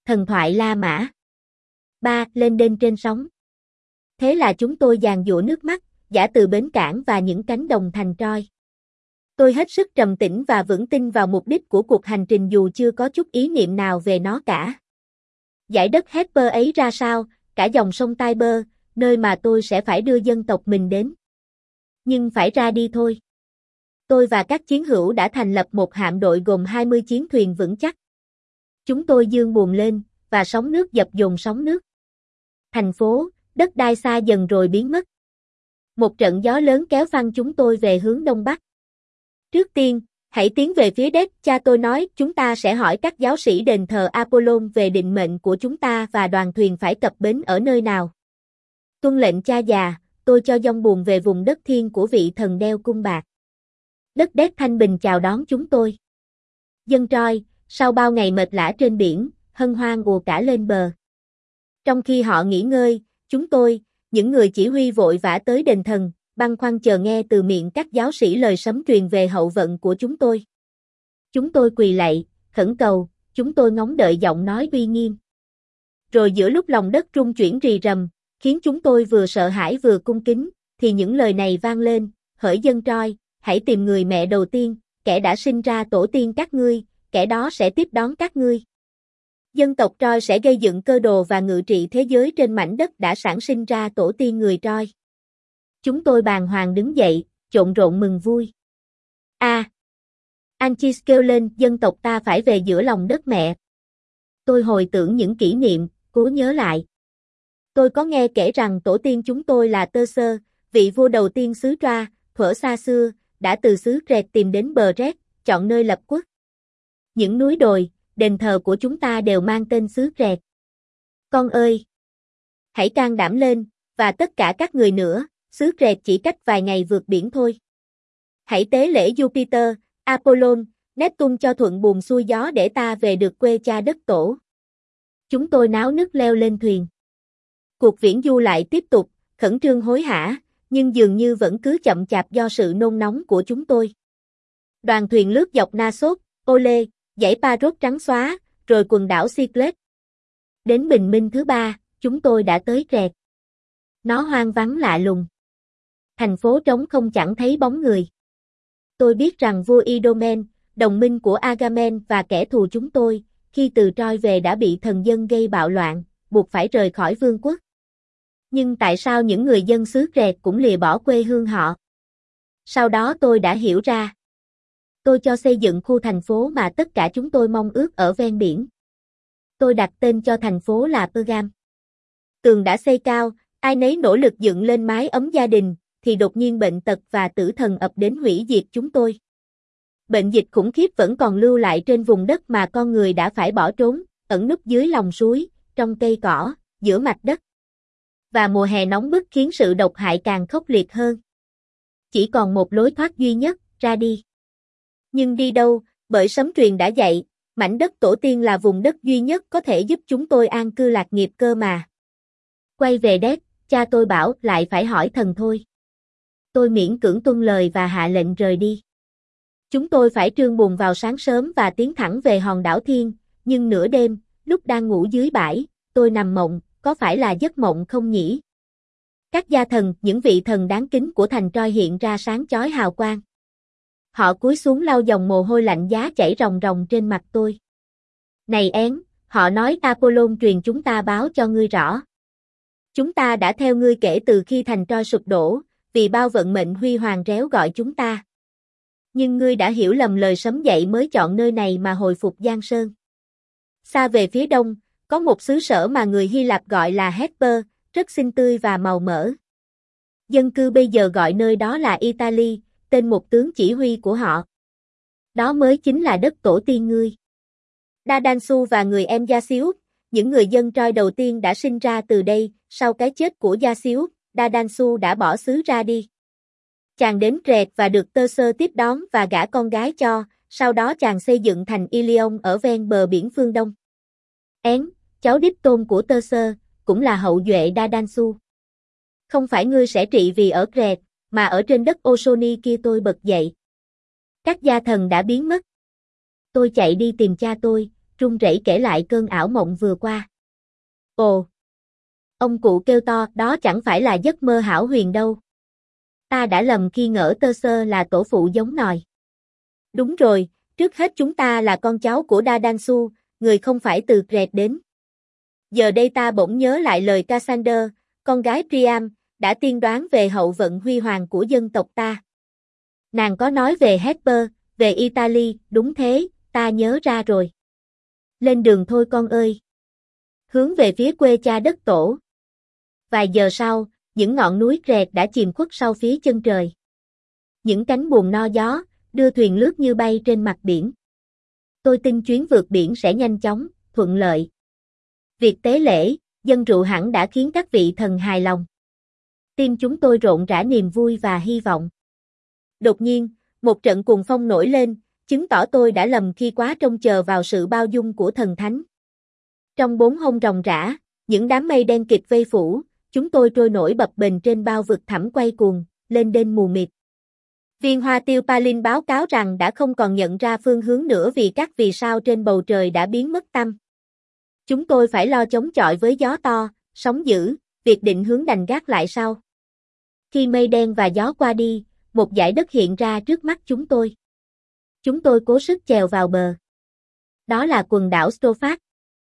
Thần thoại La Mã. 3. Lên đên trên sóng. Thế là chúng tôi giàn giụa nước mắt, giả từ bến cảng và những cánh đồng thành Troy. Tôi hết sức trầm tĩnh và vững tin vào mục đích của cuộc hành trình dù chưa có chút ý niệm nào về nó cả. Dải đất Hesper ấy ra sao, cả dòng sông Tiber, nơi mà tôi sẽ phải đưa dân tộc mình đến. Nhưng phải ra đi thôi. Tôi và các chiến hữu đã thành lập một hạm đội gồm 20 chiến thuyền vững chắc. Chúng tôi giương buồm lên, và sóng nước dập dồn sóng nước. Thành phố, đất đai xa dần rồi biến mất. Một trận gió lớn kéo phăng chúng tôi về hướng đông bắc. Trước tiên, hãy tiến về phía đất, cha tôi nói, chúng ta sẽ hỏi các giáo sĩ đền thờ Apollon về định mệnh của chúng ta và đoàn thuyền phải cập bến ở nơi nào. Tuân lệnh cha già, tôi cho dong buồm về vùng đất thiên của vị thần đeo cung bạc. Đất đét thanh bình chào đón chúng tôi. Dân Troy, sau bao ngày mệt lả trên biển, hân hoan ùa cả lên bờ. Trong khi họ nghỉ ngơi, chúng tôi, những người chỉ huy vội vã tới đền thần, băn khoăn chờ nghe từ miệng các giáo sĩ lời sấm truyền về hậu vận của chúng tôi. Chúng tôi quỳ lạy, khẩn cầu, chúng tôi ngóng đợi giọng nói uy nghiêm. Rồi giữa lúc lòng đất rung chuyển rì rầm, khiến chúng tôi vừa sợ hãi vừa cung kính, thì những lời này vang lên, hỡi dân Troy, hãy tìm người mẹ đầu tiên, kẻ đã sinh ra tổ tiên các ngươi, kẻ đó sẽ tiếp đón các ngươi. Dân tộc Troy sẽ gây dựng cơ đồ và ngự trị thế giới trên mảnh đất đã sản sinh ra tổ tiên người Troy. Chúng tôi bàng hoàng đứng dậy, trộn rộn mừng vui. Anchis kêu lên, dân tộc ta phải về giữa lòng đất mẹ. Tôi hồi tưởng những kỷ niệm, cố nhớ lại. Tôi có nghe kể rằng tổ tiên chúng tôi là Tơ-sơ, vị vua đầu tiên xứ Troa, thuở xa xưa, đã từ xứ Rẹt tìm đến bờ Rét, chọn nơi lập quốc. Những núi đồi, đền thờ của chúng ta đều mang tên xứ Rẹt. Con ơi! Hãy can đảm lên, và tất cả các người nữa, xứ Rẹt chỉ cách vài ngày vượt biển thôi. Hãy tế lễ Jupiter, Apollon, Neptune cho thuận buồm xuôi gió để ta về được quê cha đất tổ. Chúng tôi náo nức leo lên thuyền. Cuộc viễn du lại tiếp tục, khẩn trương hối hả, nhưng dường như vẫn cứ chậm chạp do sự nôn nóng của chúng tôi. Đoàn thuyền lướt dọc Naxos, Ole, dãy Paros trắng xóa, rồi quần đảo Cyclades. Đến bình minh thứ 3, chúng tôi đã tới Rẹt. Nó hoang vắng lạ lùng. Thành phố trống không chẳng thấy bóng người. Tôi biết rằng vua Idomen, đồng minh của Agamemnon và kẻ thù chúng tôi, khi từ Troy về đã bị thần dân gây bạo loạn, buộc phải rời khỏi vương quốc. Nhưng tại sao những người dân xứ Rẹt cũng lìa bỏ quê hương họ? Sau đó tôi đã hiểu ra. Tôi cho xây dựng khu thành phố mà tất cả chúng tôi mong ước ở ven biển. Tôi đặt tên cho thành phố là Pergam. Tường đã xây cao, ai nấy nỗ lực dựng lên mái ấm gia đình, thì đột nhiên bệnh tật và tử thần ập đến hủy diệt chúng tôi. Bệnh dịch khủng khiếp vẫn còn lưu lại trên vùng đất mà con người đã phải bỏ trốn, ẩn núp dưới lòng suối, trong cây cỏ, giữa mặt đất. Và mùa hè nóng bức khiến sự độc hại càng khốc liệt hơn. Chỉ còn một lối thoát duy nhất, ra đi. Nhưng đi đâu, bởi sấm truyền đã dạy, mảnh đất tổ tiên là vùng đất duy nhất có thể giúp chúng tôi an cư lạc nghiệp cơ mà. Quay về đét, cha tôi bảo lại phải hỏi thần thôi. Tôi miễn cưỡng tuân lời và hạ lệnh rời đi. Chúng tôi phải trương buồm vào sáng sớm và tiến thẳng về hòn đảo Thiên, nhưng nửa đêm, lúc đang ngủ dưới bãi, tôi nằm mộng, có phải là giấc mộng không nhỉ? Các gia thần, những vị thần đáng kính của thành Troy hiện ra sáng chói hào quang. Họ cúi xuống lau dòng mồ hôi lạnh giá chảy ròng ròng trên mặt tôi. Này én, họ nói Apollon truyền chúng ta báo cho ngươi rõ. Chúng ta đã theo ngươi kể từ khi thành Troy sụp đổ, vì bao vận mệnh huy hoàng réo gọi chúng ta. Nhưng ngươi đã hiểu lầm lời sấm dậy mới chọn nơi này mà hồi phục Giang Sơn. Xa về phía đông, có một xứ sở mà người Hy Lạp gọi là Hesper, rất xinh tươi và màu mỡ. Dân cư bây giờ gọi nơi đó là Italy, tên một tướng chỉ huy của họ. Đó mới chính là đất tổ tiên ngươi. Dadansu và người em Giasius, những người dân Troy đầu tiên đã sinh ra từ đây, sau cái chết của Giasius, Dadansu đã bỏ xứ ra đi. Chàng đến Rẹt và được Tơ-sơ tiếp đón và gả con gái cho, sau đó chàng xây dựng thành Ilion ở ven bờ biển phương Đông. Én, cháu đích tôn của Tơ-sơ, cũng là hậu duệ Dadansu. Không phải ngươi sẽ trị vì ở Rẹt, mà ở trên đất Osoni kia. Tôi bật dậy. Các gia thần đã biến mất. Tôi chạy đi tìm cha tôi, run rẩy kể lại cơn ảo mộng vừa qua. Ồ! Ông cụ kêu to, đó chẳng phải là giấc mơ hão huyền đâu. Ta đã lầm khi ngỡ Tơ Sơ là tổ phụ giống nòi. Đúng rồi, trước hết chúng ta là con cháu của Da Dansu, người không phải từ Crete đến. Giờ đây ta bỗng nhớ lại lời Cassander, con gái Priam, đã tiên đoán về hậu vận huy hoàng của dân tộc ta. Nàng có nói về Hesper, về Italy, đúng thế, ta nhớ ra rồi. Lên đường thôi con ơi. Hướng về phía quê cha đất tổ. Vài giờ sau, những ngọn núi Crete đã chìm khuất sau phía chân trời. Những cánh buồm no gió, đưa thuyền lướt như bay trên mặt biển. Tôi tin chuyến vượt biển sẽ nhanh chóng, thuận lợi. Việc tế lễ, dâng rượu hẳn đã khiến các vị thần hài lòng. Tim chúng tôi rộn rã niềm vui và hy vọng. Đột nhiên, một trận cuồng phong nổi lên, chứng tỏ tôi đã lầm khi quá trông chờ vào sự bao dung của thần thánh. Trong 4 hôm ròng rã, những đám mây đen kịt vây phủ, chúng tôi trôi nổi bập bềnh trên bao vực thẳm quay cuồng, lên đên mù mịt. Viên hoa tiêu Palin báo cáo rằng đã không còn nhận ra phương hướng nữa vì các vì sao trên bầu trời đã biến mất tăm. Chúng tôi phải lo chống chọi với gió to, sóng dữ, việc định hướng đành gác lại sau. Khi mây đen và gió qua đi, một dải đất hiện ra trước mắt chúng tôi. Chúng tôi cố sức chèo vào bờ. Đó là quần đảo Stofak.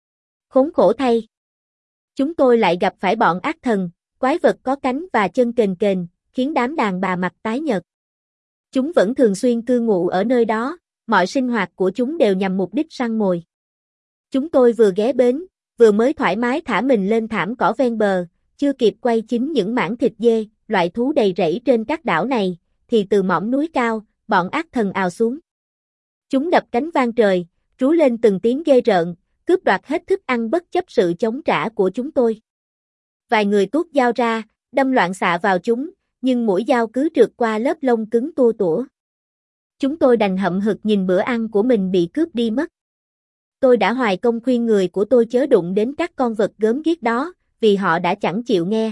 Khốn khổ thay. Chúng tôi lại gặp phải bọn ác thần, quái vật có cánh và chân kềnh kềnh, khiến đám đàn bà mặt tái nhợt. Chúng vẫn thường xuyên cư ngụ ở nơi đó, mọi sinh hoạt của chúng đều nhằm mục đích săn mồi. Chúng tôi vừa ghé bến, vừa mới thoải mái thả mình lên thảm cỏ ven bờ, chưa kịp quay chính những mảng thịt dê, loại thú đầy rẫy trên các đảo này, thì từ mỏm núi cao, bọn ác thần ào xuống. Chúng đập cánh vang trời, rú lên từng tiếng ghê rợn, cướp đoạt hết thức ăn bất chấp sự chống trả của chúng tôi. Vài người tuốt dao ra, đâm loạn xạ vào chúng, nhưng mũi dao cứ trượt qua lớp lông cứng tua tủa. Chúng tôi đành hậm hực nhìn bữa ăn của mình bị cướp đi mất. Tôi đã hoài công khuyên người của tôi chớ đụng đến các con vật gớm ghiếc đó, vì họ đã chẳng chịu nghe.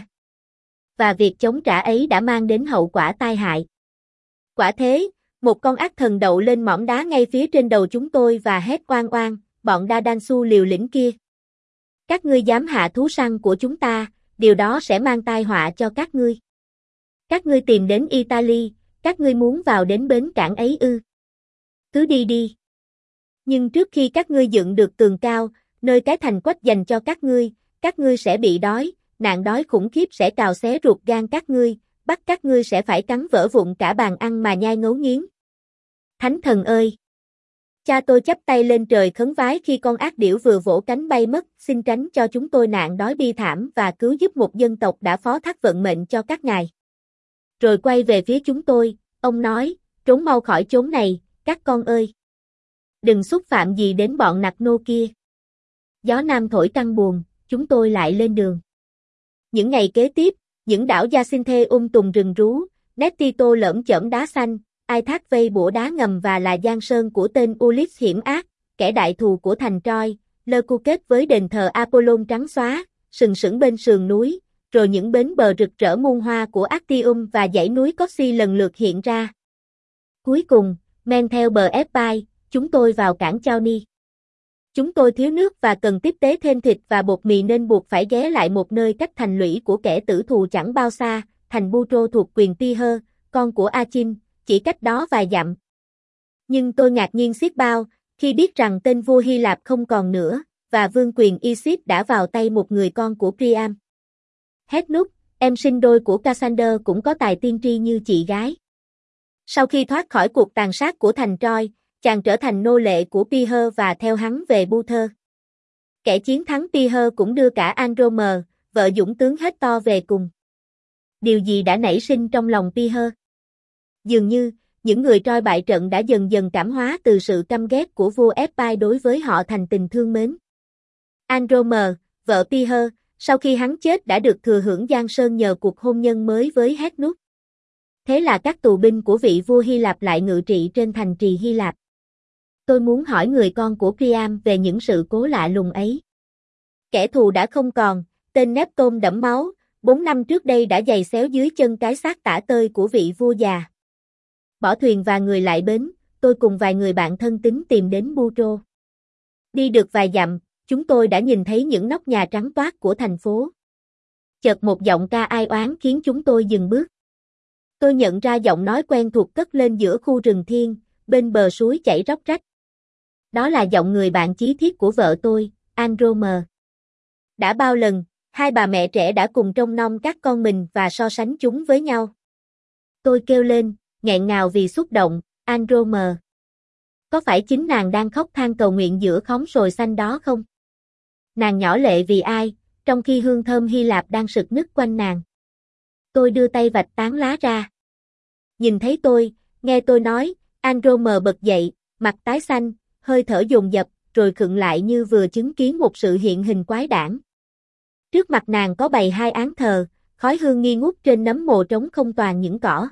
Và việc chống trả ấy đã mang đến hậu quả tai hại. Quả thế, một con ác thần đậu lên mỏm đá ngay phía trên đầu chúng tôi và hét oang oang, bọn Da Dansu liều lĩnh kia. Các ngươi dám hạ thú săn của chúng ta, điều đó sẽ mang tai họa cho các ngươi. Các ngươi tìm đến Italy, các ngươi muốn vào đến bến cảng ấy ư? Cứ đi đi. Nhưng trước khi các ngươi dựng được tường cao, nơi cái thành quách dành cho các ngươi sẽ bị đói, nạn đói khủng khiếp sẽ cào xé ruột gan các ngươi, bắt các ngươi sẽ phải cắn vỡ vụn cả bàn ăn mà nhai ngấu nghiến. Thánh thần ơi! Cha tôi chắp tay lên trời khấn vái khi con ác điểu vừa vỗ cánh bay mất, xin tránh cho chúng tôi nạn đói bi thảm và cứu giúp một dân tộc đã phó thác vận mệnh cho các ngài. Rồi quay về phía chúng tôi, ông nói, trốn mau khỏi chốn này, các con ơi! Đừng xúc phạm gì đến bọn nặc nô kia. Gió nam thổi căng buồn, chúng tôi lại lên đường. Những ngày kế tiếp, những đảo Giacinthe tùng rừng rú, Nettito lởm chởm đá xanh, Ai Thác vây bủa đá ngầm và là giang sơn của tên Ulysses hiểm ác, kẻ đại thù của thành Troy, lơ cu kết với đền thờ Apollon trắng xóa, sừng sững bên sườn núi, rồi những bến bờ rực rỡ muôn hoa của Actium và dãy núi Cossi lần lượt hiện ra. Cuối cùng, men theo bờ Eppai, chúng tôi vào cảng Chauni. Chúng tôi thiếu nước và cần tiếp tế thêm thịt và bột mì nên buộc phải ghé lại một nơi cách thành lũy của kẻ tử thù chẳng bao xa, thành Butro thuộc quyền Piher, con của Achim, chỉ cách đó vài dặm. Nhưng tôi ngạc nhiên xiết bao, khi biết rằng tên vua Hy Lạp không còn nữa, và vương quyền Isis đã vào tay một người con của Priam. Hednúc, em sinh đôi của Cassander cũng có tài tiên tri như chị gái. Sau khi thoát khỏi cuộc tàn sát của thành Troy, chàng trở thành nô lệ của Piher và theo hắn về Buther. Kẻ chiến thắng Piher cũng đưa cả Andromer, vợ dũng tướng Hector về cùng. Điều gì đã nảy sinh trong lòng Piher? Dường như, những người Troy bại trận đã dần dần cảm hóa từ sự căm ghét của vua Eppai đối với họ thành tình thương mến. Andromer, vợ Piher, sau khi hắn chết đã được thừa hưởng Giang Sơn nhờ cuộc hôn nhân mới với Hednúc. Thế là các tù binh của vị vua Hy Lạp lại ngự trị trên thành trì Hy Lạp. Tôi muốn hỏi người con của Priam về những sự cố lạ lùng ấy. Kẻ thù đã không còn, tên Neptune đẫm máu, 4 năm trước đây đã giày xéo dưới chân cái xác tả tơi của vị vua già. Bỏ thuyền và người lại bến, tôi cùng vài người bạn thân tín tìm đến Butro. Đi được vài dặm, chúng tôi đã nhìn thấy những nóc nhà trắng toát của thành phố. Chợt một giọng ca ai oán khiến chúng tôi dừng bước. Tôi nhận ra giọng nói quen thuộc cất lên giữa khu rừng thiên, bên bờ suối chảy róc rách. Đó là giọng người bạn chí thiết của vợ tôi, Andromer. Đã bao lần, hai bà mẹ trẻ đã cùng trông nom các con mình và so sánh chúng với nhau. Tôi kêu lên, nghẹn ngào vì xúc động, Andromer. Có phải chính nàng đang khóc than cầu nguyện giữa khóm sồi xanh đó không? Nàng nhỏ lệ vì ai, trong khi hương thơm Hy Lạp đang sực nức quanh nàng. Tôi đưa tay vạch tán lá ra. Nhìn thấy tôi, nghe tôi nói, Andromer bật dậy, mặt tái xanh, hơi thở dồn dập, rồi khựng lại như vừa chứng kiến một sự hiện hình quái đản. Trước mặt nàng có bày hai án thờ, khói hương nghi ngút trên nấm mồ trống không toàn những cỏ.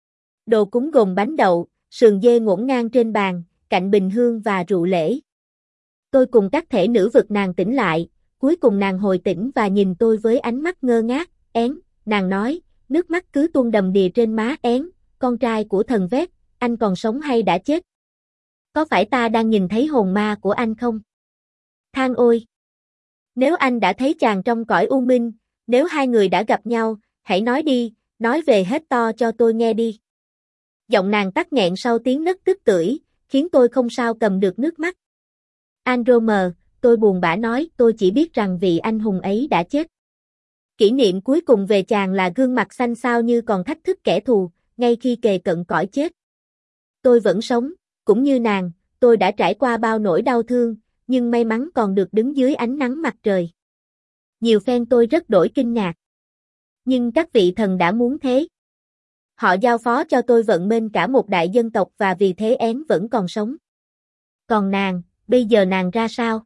Đồ cúng gồm bánh đậu, sườn dê ngổn ngang trên bàn, cạnh bình hương và rượu lễ. Tôi cùng các thể nữ vực nàng tỉnh lại, cuối cùng nàng hồi tỉnh và nhìn tôi với ánh mắt ngơ ngác, nàng nói, nước mắt cứ tuôn đầm đìa trên má, con trai của thần Vét, anh còn sống hay đã chết? Có phải ta đang nhìn thấy hồn ma của anh không? Than ôi! Nếu anh đã thấy chàng trong cõi u minh, nếu hai người đã gặp nhau, hãy nói đi, nói về hết to cho tôi nghe đi. Giọng nàng tắc nghẹn sau tiếng nấc tức tưởi, khiến tôi không sao cầm được nước mắt. Andromer, tôi buồn bã nói, tôi chỉ biết rằng vị anh hùng ấy đã chết. Kỷ niệm cuối cùng về chàng là gương mặt xanh xao như còn thách thức kẻ thù, ngay khi kề cận cõi chết. Tôi vẫn sống, cũng như nàng, tôi đã trải qua bao nỗi đau thương, nhưng may mắn còn được đứng dưới ánh nắng mặt trời. Nhiều phen tôi rất đổi kinh ngạc. Nhưng các vị thần đã muốn thế. Họ giao phó cho tôi vận mệnh cả một đại dân tộc và vì thế vẫn còn sống. Còn nàng, bây giờ nàng ra sao?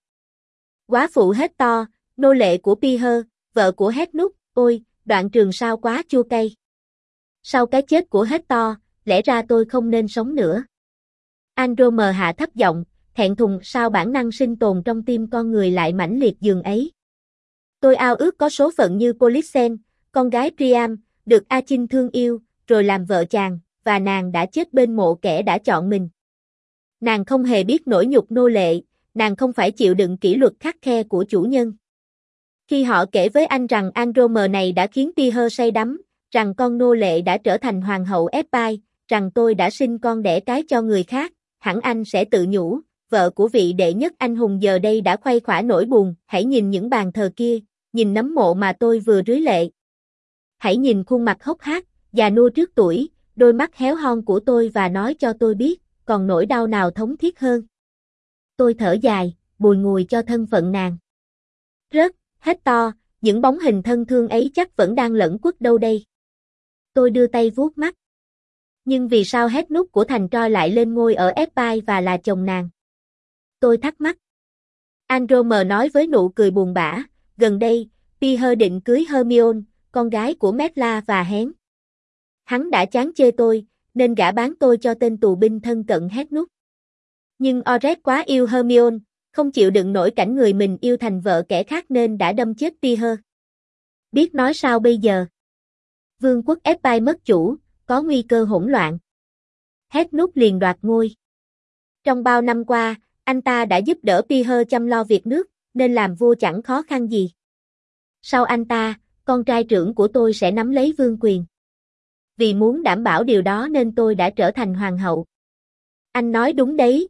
Góa phụ Hector, nô lệ của Piher, vợ của Hecnúc, ôi, đoạn trường sao quá chua cay. Sau cái chết của Hector, lẽ ra tôi không nên sống nữa. Andromer hạ thấp giọng, thẹn thùng sao bản năng sinh tồn trong tim con người lại mãnh liệt dường ấy. Tôi ao ước có số phận như Polyxen, con gái Priam, được Achin thương yêu, rồi làm vợ chàng, và nàng đã chết bên mộ kẻ đã chọn mình. Nàng không hề biết nỗi nhục nô lệ, nàng không phải chịu đựng kỷ luật khắt khe của chủ nhân. Khi họ kể với anh rằng Andromer này đã khiến Piher say đắm, rằng con nô lệ đã trở thành hoàng hậu Epai, rằng tôi đã sinh con đẻ cái cho người khác, hẳn anh sẽ tự nhủ, vợ của vị đệ nhất anh hùng giờ đây đã khuây khỏa nỗi buồn, hãy nhìn những bàn thờ kia, nhìn nấm mộ mà tôi vừa rưới lệ. Hãy nhìn khuôn mặt hốc hác, già nua trước tuổi, đôi mắt héo hon của tôi và nói cho tôi biết, còn nỗi đau nào thống thiết hơn. Tôi thở dài, bùi ngùi cho thân phận nàng. Rớt, Hector, những bóng hình thân thương ấy chắc vẫn đang lẩn quất đâu đây. Tôi đưa tay vuốt mắt. Nhưng vì sao Hecnúc của thành Troy lại lên ngôi ở Epai và là chồng nàng? Tôi thắc mắc. Andromer nói với nụ cười buồn bã, gần đây, Piher định cưới Hermione, con gái của Metla và Hén. Hắn đã chán chê tôi, nên gả bán tôi cho tên tù binh thân cận Hecnúc. Nhưng Oret quá yêu Hermione, không chịu đựng nổi cảnh người mình yêu thành vợ kẻ khác nên đã đâm chết Piher. Biết nói sao bây giờ? Vương quốc Epai mất chủ, có nguy cơ hỗn loạn. Hecnúc liền đoạt ngôi. Trong bao năm qua, anh ta đã giúp đỡ Piher chăm lo việc nước, nên làm vua chẳng khó khăn gì. Sau anh ta, con trai trưởng của tôi sẽ nắm lấy vương quyền. Vì muốn đảm bảo điều đó nên tôi đã trở thành hoàng hậu. Anh nói đúng đấy,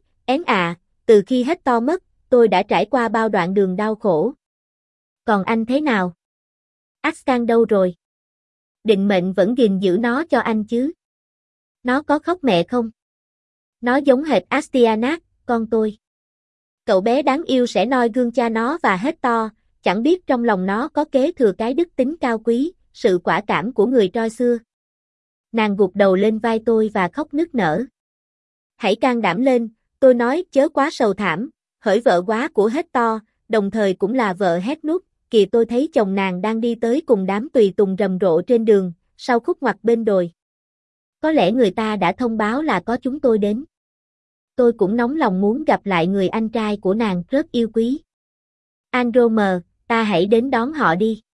từ khi Hector mất, tôi đã trải qua bao đoạn đường đau khổ. Còn anh thế nào? Ascan đâu rồi? Định mệnh vẫn gìn giữ nó cho anh chứ? Nó có khóc mẹ không? Nó giống hệt Astyanax, con tôi. Cậu bé đáng yêu sẽ noi gương cha nó và Hector, chẳng biết trong lòng nó có kế thừa cái đức tính cao quý, sự quả cảm của người Troy xưa. Nàng gục đầu lên vai tôi và khóc nức nở. Hãy can đảm lên, tôi nói chớ quá sầu thảm, hỡi vợ góa của Hector, đồng thời cũng là vợ Hecnúc, kìa tôi thấy chồng nàng đang đi tới cùng đám tùy tùng rầm rộ trên đường, sau khúc ngoặt bên đồi. Có lẽ người ta đã thông báo là có chúng tôi đến. Tôi cũng nóng lòng muốn gặp lại người anh trai của nàng rất yêu quý. Andromer, ta hãy đến đón họ đi.